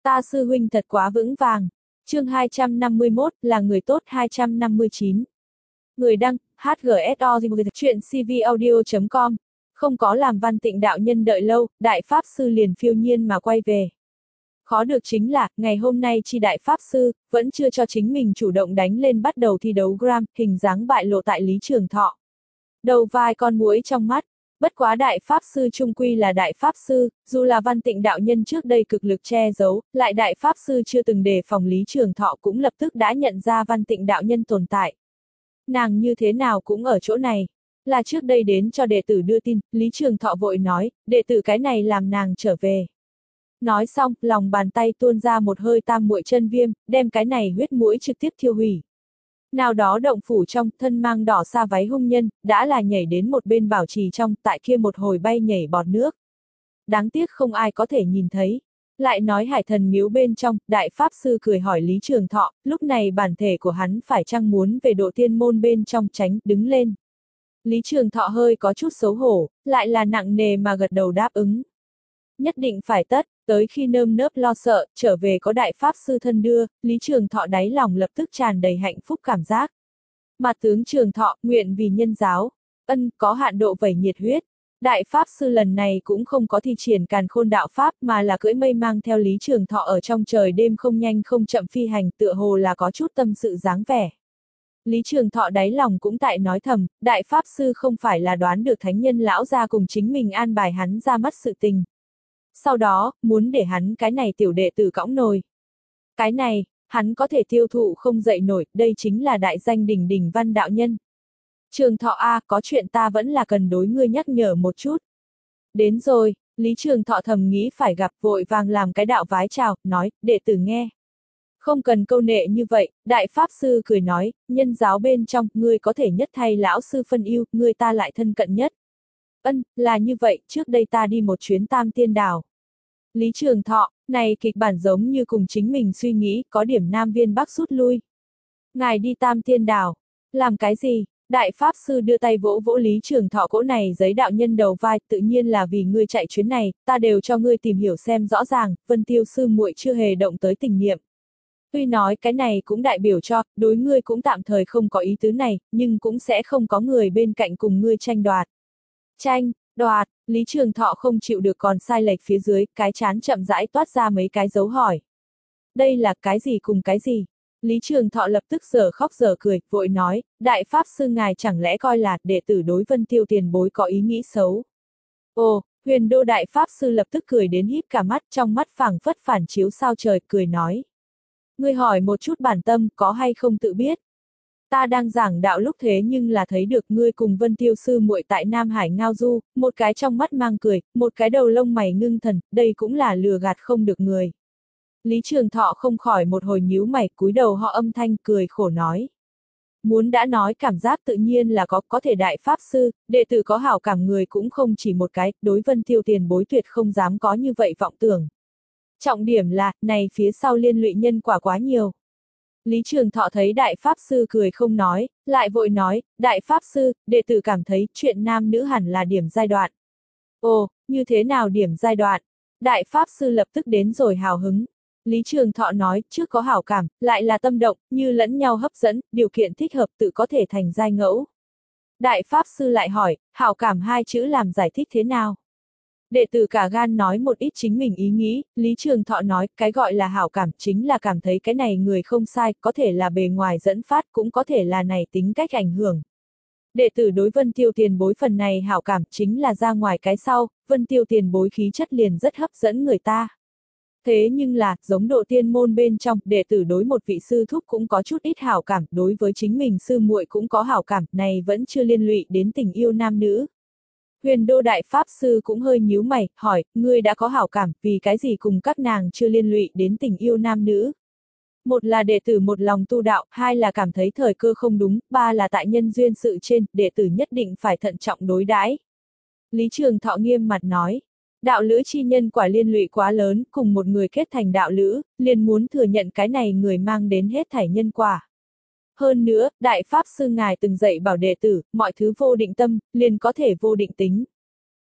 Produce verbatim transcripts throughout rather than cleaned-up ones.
Ta sư huynh thật quá vững vàng. Chương hai trăm năm mươi mốt, là người tốt hai trăm năm mươi chín. Người đăng, hát giê ét o chuyện c v audio chấm com. Không có làm Văn Tịnh đạo nhân đợi lâu, đại pháp sư liền phiêu nhiên mà quay về. Khó được chính là, ngày hôm nay chi đại pháp sư, vẫn chưa cho chính mình chủ động đánh lên bắt đầu thi đấu gram, hình dáng bại lộ tại Lý Trường Thọ. Đầu vai con muỗi trong mắt. Bất quá đại pháp sư trung quy là đại pháp sư, dù là Văn Tịnh đạo nhân trước đây cực lực che giấu, lại đại pháp sư chưa từng đề phòng Lý Trường Thọ cũng lập tức đã nhận ra Văn Tịnh đạo nhân tồn tại. Nàng như thế nào cũng ở chỗ này. Là trước đây đến cho đệ tử đưa tin, Lý Trường Thọ vội nói, đệ tử cái này làm nàng trở về. Nói xong, lòng bàn tay tuôn ra một hơi tam muội chân viêm, đem cái này huyết mũi trực tiếp thiêu hủy. Nào đó động phủ trong, thân mang đỏ sa váy hung nhân, đã là nhảy đến một bên bảo trì trong, tại kia một hồi bay nhảy bọt nước. Đáng tiếc không ai có thể nhìn thấy. Lại nói hải thần miếu bên trong, đại pháp sư cười hỏi Lý Trường Thọ, lúc này bản thể của hắn phải chăng muốn về độ tiên môn bên trong tránh, đứng lên. Lý Trường Thọ hơi có chút xấu hổ, lại là nặng nề mà gật đầu đáp ứng. Nhất định phải tất, tới khi nơm nớp lo sợ, trở về có đại pháp sư thân đưa, Lý Trường Thọ đáy lòng lập tức tràn đầy hạnh phúc cảm giác. Mà tướng Trường Thọ, nguyện vì nhân giáo, ân, có hạn độ vẩy nhiệt huyết. Đại pháp sư lần này cũng không có thi triển càn khôn đạo pháp mà là cưỡi mây mang theo Lý Trường Thọ ở trong trời đêm không nhanh không chậm phi hành, tựa hồ là có chút tâm sự dáng vẻ. Lý Trường Thọ đáy lòng cũng tại nói thầm, đại pháp sư không phải là đoán được thánh nhân lão ra cùng chính mình an bài hắn ra mắt sự tình. Sau đó, muốn để hắn cái này tiểu đệ tử cõng nồi. Cái này, hắn có thể tiêu thụ không dậy nổi, đây chính là đại danh đỉnh đỉnh văn đạo nhân. Trường Thọ a, có chuyện ta vẫn là cần đối ngươi nhắc nhở một chút. Đến rồi, Lý Trường Thọ thầm nghĩ phải gặp, vội vàng làm cái đạo vái chào, nói, đệ tử nghe. Không cần câu nệ như vậy, đại pháp sư cười nói, nhân giáo bên trong, ngươi có thể nhất thay lão sư phân ưu, ngươi ta lại thân cận nhất. Ân, là như vậy, trước đây ta đi một chuyến Tam Tiên Đảo. Lý Trường Thọ, này kịch bản giống như cùng chính mình suy nghĩ, có điểm Nam Viên Bắc rút lui. Ngài đi Tam Tiên Đảo, làm cái gì? Đại pháp sư đưa tay vỗ vỗ Lý Trường Thọ cỗ này giấy đạo nhân đầu vai, tự nhiên là vì ngươi chạy chuyến này, ta đều cho ngươi tìm hiểu xem rõ ràng, Vân Tiêu sư muội chưa hề động tới tình niệm. Tuy nói cái này cũng đại biểu cho, đối ngươi cũng tạm thời không có ý tứ này, nhưng cũng sẽ không có người bên cạnh cùng ngươi tranh đoạt. Tranh, đoạt, Lý Trường Thọ không chịu được còn sai lệch phía dưới, cái chán chậm rãi toát ra mấy cái dấu hỏi. Đây là cái gì cùng cái gì? Lý Trường Thọ lập tức giờ khóc giờ cười, vội nói, đại pháp sư ngài chẳng lẽ coi là đệ tử đối Vân Tiêu tiền bối có ý nghĩ xấu. Ồ, huyền đô đại pháp sư lập tức cười đến híp cả mắt, trong mắt phảng phất phản chiếu sao trời, cười nói. Ngươi hỏi một chút bản tâm, có hay không tự biết? Ta đang giảng đạo lúc thế nhưng là thấy được ngươi cùng Vân Tiêu sư muội tại Nam Hải ngao du, một cái trong mắt mang cười, một cái đầu lông mày ngưng thần, đây cũng là lừa gạt không được người. Lý Trường Thọ không khỏi một hồi nhíu mày, cúi đầu họ âm thanh cười khổ nói. Muốn đã nói cảm giác tự nhiên là có, có thể đại pháp sư, đệ tử có hảo cảm người cũng không chỉ một cái, đối Vân Tiêu tiền bối tuyệt không dám có như vậy vọng tưởng. Trọng điểm là, này phía sau liên lụy nhân quả quá nhiều. Lý Trường Thọ thấy đại pháp sư cười không nói, lại vội nói, đại pháp sư, đệ tử cảm thấy chuyện nam nữ hẳn là điểm giai đoạn. Ồ, như thế nào điểm giai đoạn? Đại pháp sư lập tức đến rồi hào hứng. Lý Trường Thọ nói, trước có hảo cảm, lại là tâm động, như lẫn nhau hấp dẫn, điều kiện thích hợp tự có thể thành giai ngẫu. Đại pháp sư lại hỏi, hảo cảm hai chữ làm giải thích thế nào? Đệ tử cả gan nói một ít chính mình ý nghĩ, Lý Trường Thọ nói, cái gọi là hảo cảm chính là cảm thấy cái này người không sai, có thể là bề ngoài dẫn phát, cũng có thể là này tính cách ảnh hưởng. Đệ tử đối Vân Tiêu tiền bối phần này hảo cảm chính là ra ngoài cái sau, Vân Tiêu tiền bối khí chất liền rất hấp dẫn người ta. Thế nhưng là, giống độ tiên môn bên trong, đệ tử đối một vị sư thúc cũng có chút ít hảo cảm, đối với chính mình sư muội cũng có hảo cảm, này vẫn chưa liên lụy đến tình yêu nam nữ. Huyền đô đại pháp sư cũng hơi nhíu mày, hỏi, ngươi đã có hảo cảm, vì cái gì cùng các nàng chưa liên lụy đến tình yêu nam nữ? Một là đệ tử một lòng tu đạo, hai là cảm thấy thời cơ không đúng, ba là tại nhân duyên sự trên, đệ tử nhất định phải thận trọng đối đãi. Lý Trường Thọ nghiêm mặt nói, đạo lữ chi nhân quả liên lụy quá lớn, cùng một người kết thành đạo lữ, liền muốn thừa nhận cái này người mang đến hết thảy nhân quả. Hơn nữa, đại pháp sư ngài từng dạy bảo đệ tử, mọi thứ vô định tâm, liền có thể vô định tính.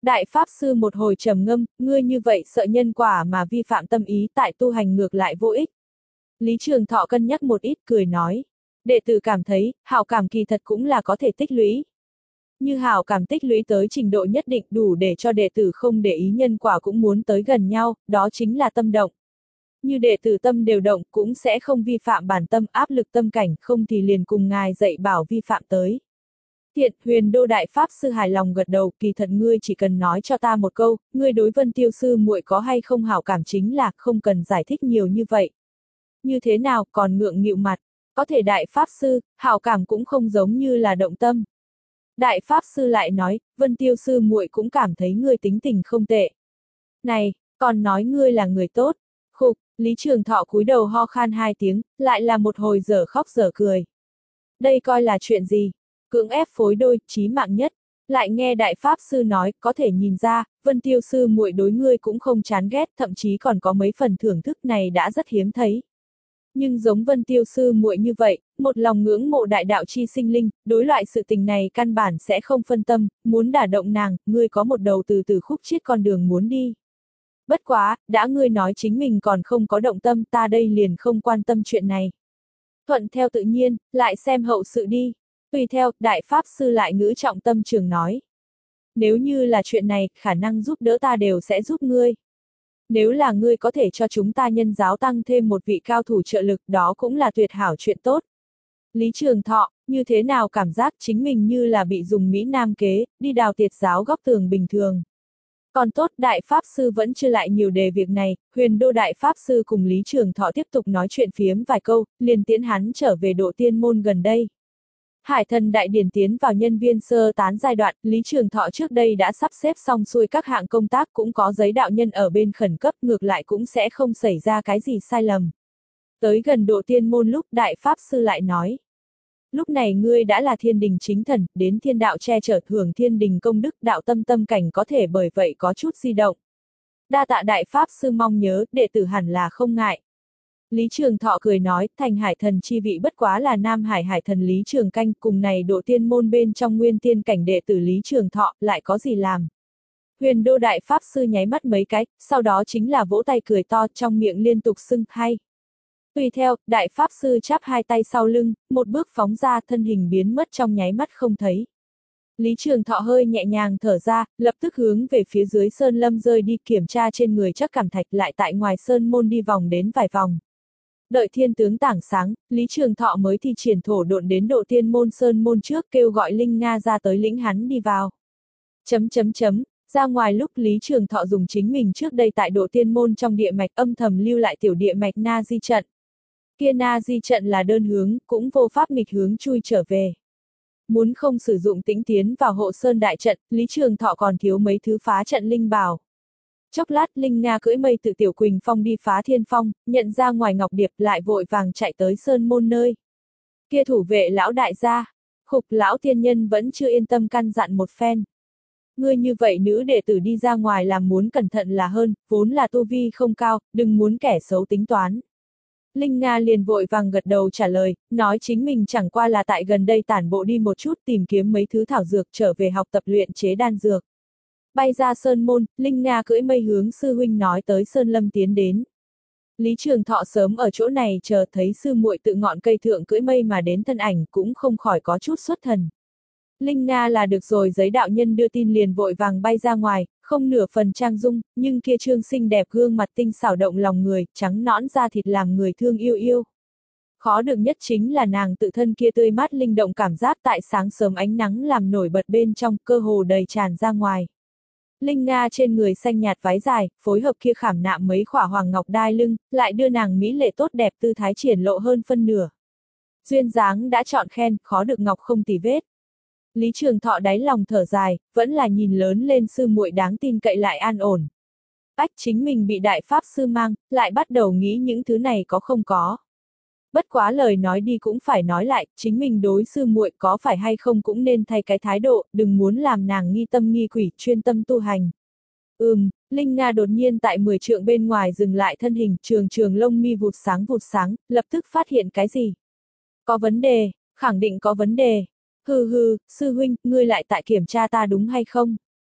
Đại Pháp Sư một hồi trầm ngâm, ngươi như vậy sợ nhân quả mà vi phạm tâm ý tại tu hành ngược lại vô ích. Lý Trường Thọ cân nhắc một ít cười nói. Đệ tử cảm thấy, hảo cảm kỳ thật cũng là có thể tích lũy. Như hảo cảm tích lũy tới trình độ nhất định đủ để cho đệ tử không để ý nhân quả cũng muốn tới gần nhau, đó chính là tâm động. Như đệ tử tâm đều động cũng sẽ không vi phạm bản tâm áp lực tâm cảnh, không thì liền cùng ngài dạy bảo vi phạm tới. Thiện, Huyền Đô Đại Pháp Sư hài lòng gật đầu, kỳ thật ngươi chỉ cần nói cho ta một câu, ngươi đối Vân Tiêu Sư muội có hay không hảo cảm chính là, không cần giải thích nhiều như vậy. Như thế nào, còn ngượng nghịu mặt, có thể Đại Pháp Sư, hảo cảm cũng không giống như là động tâm. Đại Pháp Sư lại nói, Vân Tiêu Sư muội cũng cảm thấy ngươi tính tình không tệ. Này, còn nói ngươi là người tốt. Khục, Lý Trường Thọ cúi đầu ho khan hai tiếng, lại là một hồi dở khóc dở cười. Đây coi là chuyện gì? Cưỡng ép phối đôi, chí mạng nhất. Lại nghe Đại Pháp Sư nói, có thể nhìn ra, Vân Tiêu Sư muội đối ngươi cũng không chán ghét, thậm chí còn có mấy phần thưởng thức này đã rất hiếm thấy. Nhưng giống Vân Tiêu Sư muội như vậy, một lòng ngưỡng mộ đại đạo chi sinh linh, đối loại sự tình này căn bản sẽ không phân tâm, muốn đả động nàng, ngươi có một đầu từ từ khúc chiết con đường muốn đi. Bất quá, đã ngươi nói chính mình còn không có động tâm, ta đây liền không quan tâm chuyện này. Thuận theo tự nhiên, lại xem hậu sự đi. Tùy theo, Đại Pháp Sư lại ngữ trọng tâm trường nói. Nếu như là chuyện này, khả năng giúp đỡ ta đều sẽ giúp ngươi. Nếu là ngươi có thể cho chúng ta nhân giáo tăng thêm một vị cao thủ trợ lực, đó cũng là tuyệt hảo chuyện tốt. Lý Trường Thọ, như thế nào cảm giác chính mình như là bị dùng Mỹ Nam kế, đi đào tiệt giáo góc tường bình thường. Còn tốt, Đại Pháp Sư vẫn chưa lại nhiều đề việc này, Huyền Đô Đại Pháp Sư cùng Lý Trường Thọ tiếp tục nói chuyện phiếm vài câu, liền tiễn hắn trở về độ tiên môn gần đây. Hải Thần Đại Điển tiến vào nhân viên sơ tán giai đoạn, Lý Trường Thọ trước đây đã sắp xếp xong xuôi các hạng công tác, cũng có giấy đạo nhân ở bên khẩn cấp, ngược lại cũng sẽ không xảy ra cái gì sai lầm. Tới gần độ tiên môn lúc Đại Pháp Sư lại nói. Lúc này ngươi đã là thiên đình chính thần, đến thiên đạo che chở hưởng thiên đình công đức, đạo tâm tâm cảnh có thể bởi vậy có chút di động. Đa tạ Đại Pháp Sư mong nhớ, đệ tử hẳn là không ngại. Lý Trường Thọ cười nói, thành hải thần chi vị bất quá là Nam Hải hải thần Lý Trường Canh, cùng này độ tiên môn bên trong nguyên tiên cảnh đệ tử Lý Trường Thọ, lại có gì làm. Huyền Đô Đại Pháp Sư nháy mắt mấy cái, sau đó chính là vỗ tay cười to, trong miệng liên tục xưng hay. Tùy theo, Đại Pháp Sư chắp hai tay sau lưng, một bước phóng ra, thân hình biến mất trong nháy mắt không thấy. Lý Trường Thọ hơi nhẹ nhàng thở ra, lập tức hướng về phía dưới sơn lâm rơi đi, kiểm tra trên người chắc cảm thạch, lại tại ngoài sơn môn đi vòng đến vài vòng. Đợi thiên tướng tảng sáng, Lý Trường Thọ mới thi triển thổ độn đến độ tiên môn sơn môn trước, kêu gọi Linh Nga ra tới lĩnh hắn đi vào. Chấm chấm chấm, ra ngoài lúc Lý Trường Thọ dùng chính mình trước đây tại độ tiên môn trong địa mạch âm thầm lưu lại tiểu địa mạch Na Di trận. Kia Na Di trận là đơn hướng, cũng vô pháp nghịch hướng chui trở về. Muốn không sử dụng tĩnh tiến vào hộ sơn đại trận, Lý Trường Thọ còn thiếu mấy thứ phá trận linh bảo. Chốc lát Linh Nga cưỡi mây tự Tiểu Quỳnh Phong đi phá thiên phong, nhận ra ngoài Ngọc Điệp lại vội vàng chạy tới sơn môn nơi. Kia thủ vệ lão đại gia, khục lão tiên nhân vẫn chưa yên tâm căn dặn một phen. Ngươi như vậy nữ đệ tử đi ra ngoài làm muốn cẩn thận là hơn, vốn là tu vi không cao, đừng muốn kẻ xấu tính toán. Linh Nga liền vội vàng gật đầu trả lời, nói chính mình chẳng qua là tại gần đây tản bộ đi một chút tìm kiếm mấy thứ thảo dược trở về học tập luyện chế đan dược. Bay ra sơn môn, Linh Nga cưỡi mây hướng sư huynh nói tới sơn lâm tiến đến. Lý Trường Thọ sớm ở chỗ này chờ thấy sư muội tự ngọn cây thượng cưỡi mây mà đến thân ảnh cũng không khỏi có chút xuất thần. Linh Nga là được rồi giấy đạo nhân đưa tin liền vội vàng bay ra ngoài, không nửa phần trang dung, nhưng kia trương xinh đẹp gương mặt tinh xảo động lòng người, trắng nõn da thịt làm người thương yêu yêu. Khó được nhất chính là nàng tự thân kia tươi mát linh động cảm giác tại sáng sớm ánh nắng làm nổi bật bên trong, cơ hồ đầy tràn ra ngoài. Linh Nga trên người xanh nhạt váy dài, phối hợp kia khảm nạm mấy khỏa hoàng ngọc đai lưng, lại đưa nàng mỹ lệ tốt đẹp tư thái triển lộ hơn phân nửa. Duyên dáng đã chọn khen, khó được ngọc không tì vết. Lý Trường Thọ đáy lòng thở dài, vẫn là nhìn lớn lên sư muội đáng tin cậy lại an ổn. Ách chính mình bị Đại Pháp Sư mang, lại bắt đầu nghĩ những thứ này có không có. Bất quá lời nói đi cũng phải nói lại, chính mình đối sư muội có phải hay không cũng nên thay cái thái độ, đừng muốn làm nàng nghi tâm nghi quỷ, chuyên tâm tu hành. Ừm, Linh Nga đột nhiên tại mười trượng bên ngoài dừng lại thân hình, trường trường lông mi vụt sáng vụt sáng, lập tức phát hiện cái gì? Có vấn đề, khẳng định có vấn đề. Hừ hừ, sư huynh, ngươi lại tại kiểm tra ta đúng hay không?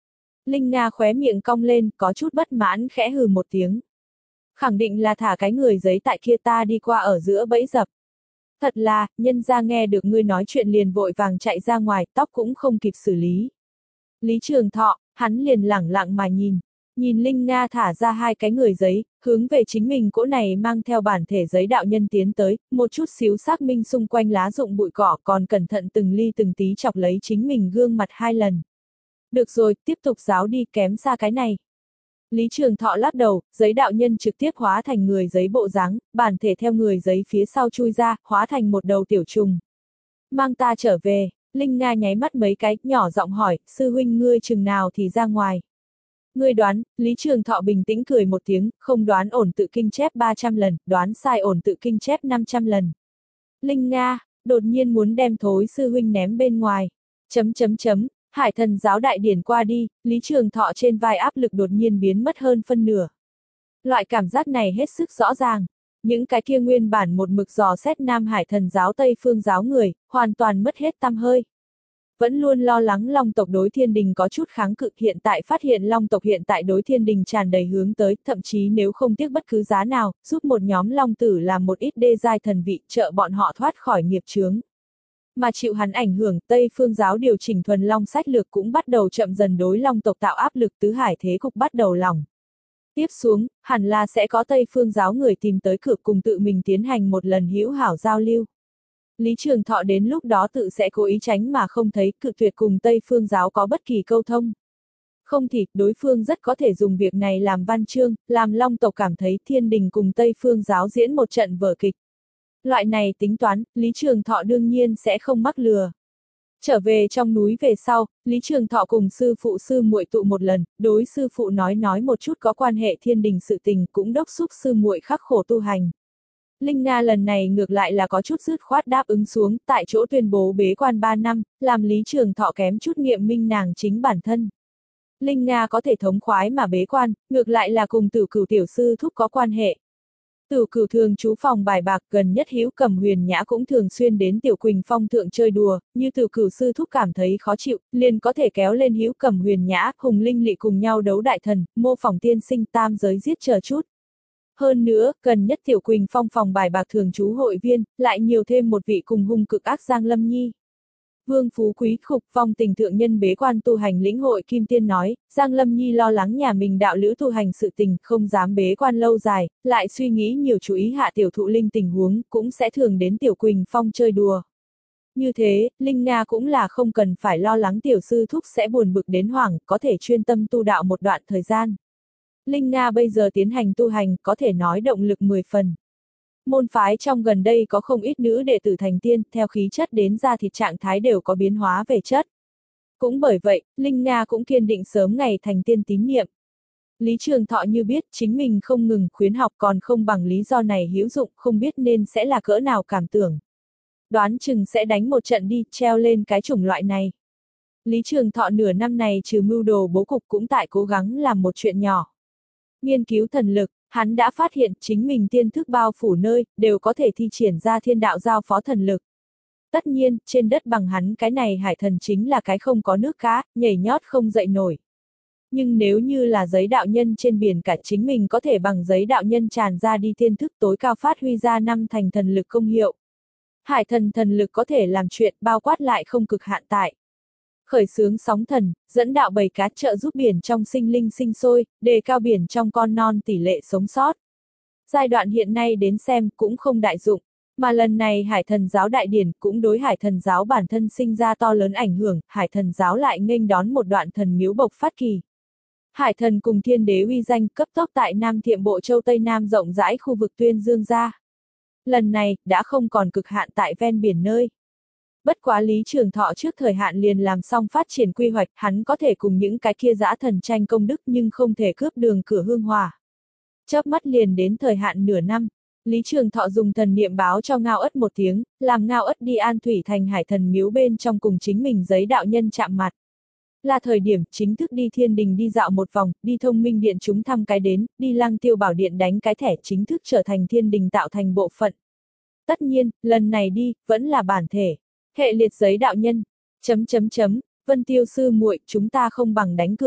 Linh Nga khóe miệng cong lên, có chút bất mãn khẽ hừ một tiếng. Khẳng định là thả cái người giấy tại kia ta đi qua ở giữa bẫy dập. Thật là, nhân ra nghe được ngươi nói chuyện liền vội vàng chạy ra ngoài, tóc cũng không kịp xử lý. Lý Trường Thọ, hắn liền lẳng lặng mà nhìn. Nhìn Linh Nga thả ra hai cái người giấy, hướng về chính mình cỗ này mang theo bản thể giấy đạo nhân tiến tới, một chút xíu xác minh xung quanh lá rụng bụi cỏ còn cẩn thận từng ly từng tí chọc lấy chính mình gương mặt hai lần. Được rồi, tiếp tục giáo đi, kém xa cái này. Lý Trường Thọ lắc đầu, giấy đạo nhân trực tiếp hóa thành người giấy bộ dáng, bản thể theo người giấy phía sau chui ra, hóa thành một đầu tiểu trùng. Mang ta trở về, Linh Nga nháy mắt mấy cái, nhỏ giọng hỏi, sư huynh ngươi chừng nào thì ra ngoài. Ngươi đoán, Lý Trường Thọ bình tĩnh cười một tiếng, không đoán ổn tự kinh chép ba trăm lần, đoán sai ổn tự kinh chép năm trăm lần. Linh Nga, đột nhiên muốn đem thối sư huynh ném bên ngoài. Chấm chấm chấm, Hải Thần giáo đại điển qua đi, Lý Trường Thọ trên vai áp lực đột nhiên biến mất hơn phân nửa. Loại cảm giác này hết sức rõ ràng. Những cái kia nguyên bản một mực dò xét Nam Hải Thần giáo Tây Phương giáo người, hoàn toàn mất hết tăm hơi. Vẫn luôn lo lắng Long tộc đối Thiên Đình có chút kháng cự, hiện tại phát hiện Long tộc hiện tại đối Thiên Đình tràn đầy hướng tới, thậm chí nếu không tiếc bất cứ giá nào, giúp một nhóm Long tử làm một ít đê giai thần vị, trợ bọn họ thoát khỏi nghiệp chướng. Mà chịu hắn ảnh hưởng, Tây Phương giáo điều chỉnh thuần Long sách lược cũng bắt đầu chậm dần đối Long tộc tạo áp lực, tứ hải thế cục bắt đầu lỏng. Tiếp xuống, hẳn là sẽ có Tây Phương giáo người tìm tới cửa cùng tự mình tiến hành một lần hữu hảo giao lưu. Lý Trường Thọ đến lúc đó tự sẽ cố ý tránh mà không thấy, cự tuyệt cùng Tây Phương giáo có bất kỳ câu thông. Không thì, đối phương rất có thể dùng việc này làm văn chương, làm Long tộc cảm thấy Thiên Đình cùng Tây Phương giáo diễn một trận vở kịch. Loại này tính toán, Lý Trường Thọ đương nhiên sẽ không mắc lừa. Trở về trong núi về sau, Lý Trường Thọ cùng sư phụ sư muội tụ một lần, đối sư phụ nói nói một chút có quan hệ Thiên Đình sự tình, cũng đốc xúc sư muội khắc khổ tu hành. Linh Nga lần này ngược lại là có chút dứt khoát đáp ứng xuống, tại chỗ tuyên bố bế quan ba năm, làm Lý Trường Thọ kém chút nghiệm minh nàng chính bản thân. Linh Nga có thể thống khoái mà bế quan, ngược lại là cùng Tử Cửu tiểu sư thúc có quan hệ. Tử Cửu thường trú phòng bài bạc, gần nhất Hữu Cầm Huyền Nhã cũng thường xuyên đến Tiểu Quỳnh Phong thượng chơi đùa, như Tử Cửu sư thúc cảm thấy khó chịu, liền có thể kéo lên Hữu Cầm Huyền Nhã, Hùng Linh Lị cùng nhau đấu đại thần, mô phỏng tiên sinh tam giới giết chờ chút. Hơn nữa, gần nhất Tiểu Quỳnh Phong phòng bài bạc thường trú hội viên, lại nhiều thêm một vị cùng hung cực ác Giang Lâm Nhi. Vương Phú Quý Khục Phong Tình thượng nhân bế quan tu hành lĩnh hội Kim Tiên nói, Giang Lâm Nhi lo lắng nhà mình đạo lữ tu hành sự tình, không dám bế quan lâu dài, lại suy nghĩ nhiều chú ý hạ tiểu thụ linh tình huống, cũng sẽ thường đến Tiểu Quỳnh Phong chơi đùa. Như thế, Linh Nga cũng là không cần phải lo lắng tiểu sư thúc sẽ buồn bực đến hoảng, có thể chuyên tâm tu đạo một đoạn thời gian. Linh Nga bây giờ tiến hành tu hành, có thể nói động lực mười phần. Môn phái trong gần đây có không ít nữ đệ tử thành tiên, theo khí chất đến ra thịt trạng thái đều có biến hóa về chất. Cũng bởi vậy, Linh Nga cũng kiên định sớm ngày thành tiên tín niệm. Lý Trường Thọ như biết chính mình không ngừng khuyến học còn không bằng lý do này hữu dụng, không biết nên sẽ là cỡ nào cảm tưởng. Đoán chừng sẽ đánh một trận đi, treo lên cái chủng loại này. Lý Trường Thọ nửa năm này trừ mưu đồ bố cục cũng tại cố gắng làm một chuyện nhỏ. Nghiên cứu thần lực, hắn đã phát hiện chính mình tiên thức bao phủ nơi, đều có thể thi triển ra thiên đạo giao phó thần lực. Tất nhiên, trên đất bằng hắn cái này hải thần chính là cái không có nước cá, nhảy nhót không dậy nổi. Nhưng nếu như là giấy đạo nhân trên biển cả chính mình có thể bằng giấy đạo nhân tràn ra đi tiên thức tối cao phát huy ra năm thành thần lực công hiệu. Hải thần thần lực có thể làm chuyện bao quát lại không cực hạn tại. Khởi xướng sóng thần, dẫn đạo bầy cá trợ giúp biển trong sinh linh sinh sôi, đề cao biển trong con non tỷ lệ sống sót. Giai đoạn hiện nay đến xem cũng không đại dụng, mà lần này Hải thần giáo đại điển cũng đối Hải thần giáo bản thân sinh ra to lớn ảnh hưởng, Hải thần giáo lại nghênh đón một đoạn thần miếu bộc phát kỳ. Hải thần cùng thiên đế uy danh cấp tốc tại Nam Thiệm Bộ Châu Tây Nam rộng rãi khu vực tuyên dương ra. Lần này, đã không còn cực hạn tại ven biển nơi. Bất quá Lý Trường Thọ trước thời hạn liền làm xong phát triển quy hoạch, hắn có thể cùng những cái kia dã thần tranh công đức nhưng không thể cướp đường cửa hương hỏa. Chớp mắt liền đến thời hạn nửa năm, Lý Trường Thọ dùng thần niệm báo cho Ngao Ất một tiếng, làm Ngao Ất đi An Thủy thành Hải thần miếu bên trong cùng chính mình giấy đạo nhân chạm mặt. Là thời điểm chính thức đi Thiên Đình đi dạo một vòng, đi Thông Minh Điện chúng thăm cái đến, đi Lăng Tiêu Bảo Điện đánh cái thẻ chính thức trở thành Thiên Đình tạo thành bộ phận. Tất nhiên, lần này đi, vẫn là bản thể. Hệ liệt giấy đạo nhân, chấm chấm chấm, Vân Tiêu sư muội, chúng ta không bằng đánh cược.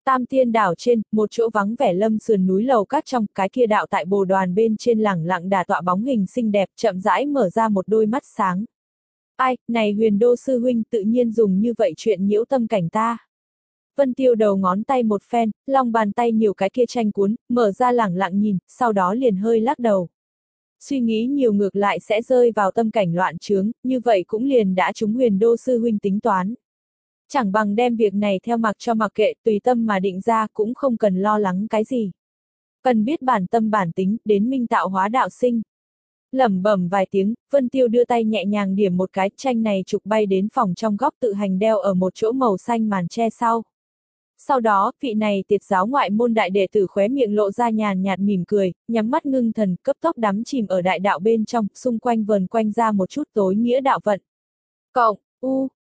Tam Tiên đảo trên, một chỗ vắng vẻ lâm sườn núi lầu các trong, cái kia đạo tại bồ đoàn bên trên lẳng lặng đà tọa bóng hình xinh đẹp, chậm rãi mở ra một đôi mắt sáng. Ai, này Huyền Đô sư huynh tự nhiên dùng như vậy chuyện nhiễu tâm cảnh ta. Vân Tiêu đầu ngón tay một phen, lòng bàn tay nhiều cái kia tranh cuốn, mở ra lẳng lặng nhìn, sau đó liền hơi lắc đầu. Suy nghĩ nhiều ngược lại sẽ rơi vào tâm cảnh loạn chướng, như vậy cũng liền đã trúng Huyền Đô sư huynh tính toán. Chẳng bằng đem việc này theo mặc cho mặc kệ, tùy tâm mà định ra, cũng không cần lo lắng cái gì. Cần biết bản tâm bản tính, đến minh tạo hóa đạo sinh. Lẩm bẩm vài tiếng, Vân Tiêu đưa tay nhẹ nhàng điểm một cái, tranh này trục bay đến phòng trong góc tự hành đeo ở một chỗ màu xanh màn che sau. Sau đó, vị này tiệt giáo ngoại môn đại đệ tử khóe miệng lộ ra nhàn nhạt mỉm cười, nhắm mắt ngưng thần, cấp tốc đắm chìm ở đại đạo bên trong, xung quanh vờn quanh ra một chút tối nghĩa đạo vận. Cộng, u,